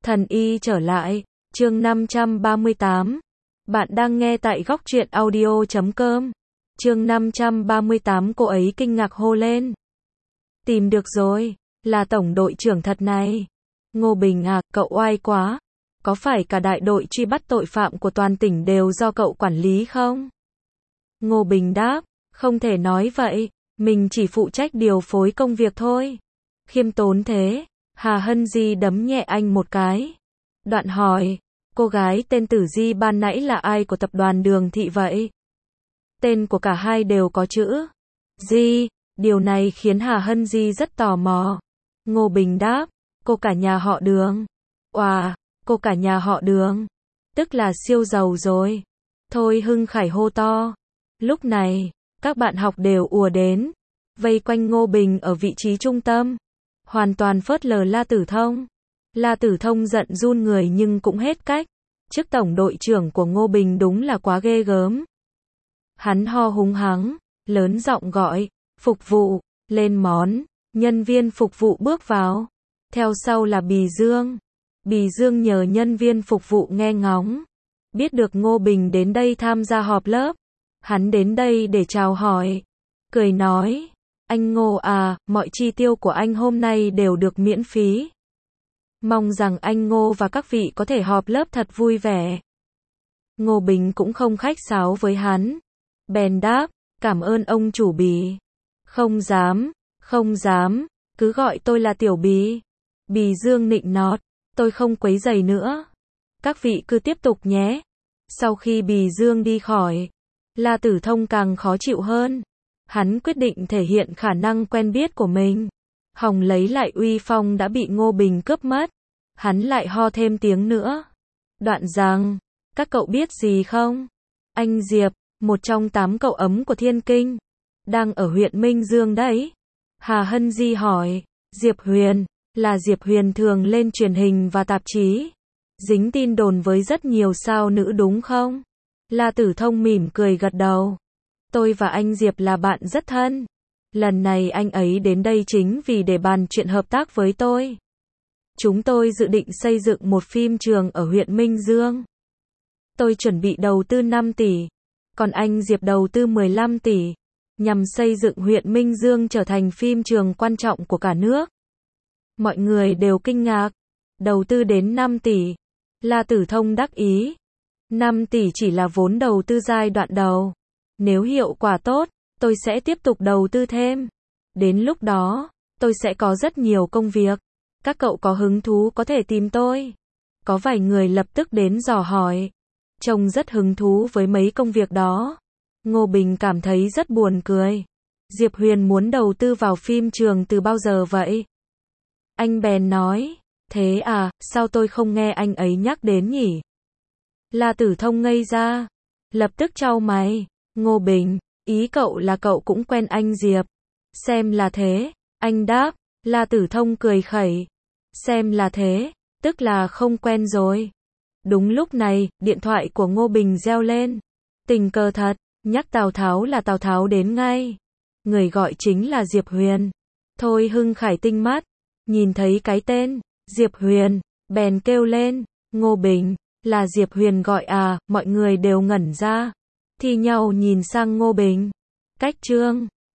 Thần y trở lại, chương 538. Bạn đang nghe tại góc truyện audio.com. Chương 538 cô ấy kinh ngạc hô lên. Tìm được rồi, là tổng đội trưởng thật này. Ngô Bình à, cậu oai quá. Có phải cả đại đội truy bắt tội phạm của toàn tỉnh đều do cậu quản lý không? Ngô Bình đáp, không thể nói vậy, mình chỉ phụ trách điều phối công việc thôi. Khiêm tốn thế. Hà Hân Di đấm nhẹ anh một cái. Đoạn hỏi, cô gái tên Tử Di ban nãy là ai của tập đoàn Đường Thị vậy? Tên của cả hai đều có chữ Di, điều này khiến Hà Hân Di rất tò mò. Ngô Bình đáp, cô cả nhà họ Đường. Oà, cô cả nhà họ Đường. Tức là siêu giàu rồi. Thôi Hưng Khải hô to. Lúc này, các bạn học đều ùa đến, vây quanh Ngô Bình ở vị trí trung tâm. Hoàn toàn phớt lờ La Tử Thông. La Tử Thông giận run người nhưng cũng hết cách. Chức tổng đội trưởng của Ngô Bình đúng là quá ghê gớm. Hắn ho húng hắng, lớn giọng gọi, phục vụ, lên món. Nhân viên phục vụ bước vào. Theo sau là Bì Dương. Bì Dương nhờ nhân viên phục vụ nghe ngóng. Biết được Ngô Bình đến đây tham gia họp lớp. Hắn đến đây để chào hỏi. Cười nói, anh Ngô à, mọi chi tiêu của anh hôm nay đều được miễn phí. Mong rằng anh Ngô và các vị có thể họp lớp thật vui vẻ. Ngô Bình cũng không khách sáo với hắn. Bèn đáp, cảm ơn ông chủ Bì. Không dám, cứ gọi tôi là Tiểu Bì. Bì Dương nịnh nọt, tôi không quấy rầy nữa. Các vị cứ tiếp tục nhé. Sau khi Bì Dương đi khỏi, La Tử Thông càng khó chịu hơn. Hắn quyết định thể hiện khả năng quen biết của mình. Hòng lấy lại uy phong đã bị Ngô Bình cướp mất. Hắn lại ho thêm tiếng nữa. Đoạn rằng, các cậu biết gì không? Anh Diệp, một trong 8 cậu ấm của Thiên Kinh, đang ở huyện Minh Dương đấy. Hà Hân Di hỏi, Diệp Huyền, là Diệp Huyền thường lên truyền hình và tạp chí. Dính tin đồn với rất nhiều sao nữ đúng không? La Tử Thông mỉm cười gật đầu. Tôi và anh Diệp là bạn rất thân. Lần này anh ấy đến đây chính vì để bàn chuyện hợp tác với tôi. Chúng tôi dự định xây dựng một phim trường ở huyện Minh Dương. Tôi chuẩn bị đầu tư 5 tỷ, còn anh Diệp đầu tư 15 tỷ, nhằm xây dựng huyện Minh Dương trở thành phim trường quan trọng của cả nước. Mọi người đều kinh ngạc. Đầu tư đến 5 tỷ. La Tử Thông đắc ý. 5 tỷ chỉ là vốn đầu tư giai đoạn đầu. Nếu hiệu quả tốt, tôi sẽ tiếp tục đầu tư thêm. Đến lúc đó, tôi sẽ có rất nhiều công việc. Các cậu có hứng thú có thể tìm tôi. Có vài người lập tức đến dò hỏi. Trông rất hứng thú với mấy công việc đó. Ngô Bình cảm thấy rất buồn cười. Diệp Huyền muốn đầu tư vào phim trường từ bao giờ vậy? Anh bèn nói, thế à, sao tôi không nghe anh ấy nhắc đến nhỉ? La Tử Thông ngây ra, lập tức chau mày. Ngô Bình, ý cậu là cậu cũng quen anh Diệp. Xem là thế, anh đáp. La Tử Thông cười khẩy. Xem là thế, tức là không quen rồi. Đúng lúc này, điện thoại của Ngô Bình reo lên. Tình cờ thật, nhắc Tào Tháo là Tào Tháo đến ngay. Người gọi chính là Diệp Huyền. Thôi Hưng Khải tinh mắt, nhìn thấy cái tên Diệp Huyền, bèn kêu lên, Ngô Bình, là Diệp Huyền gọi à? Mọi người đều ngẩn ra, thi nhau nhìn sang Ngô Bình. Cách chương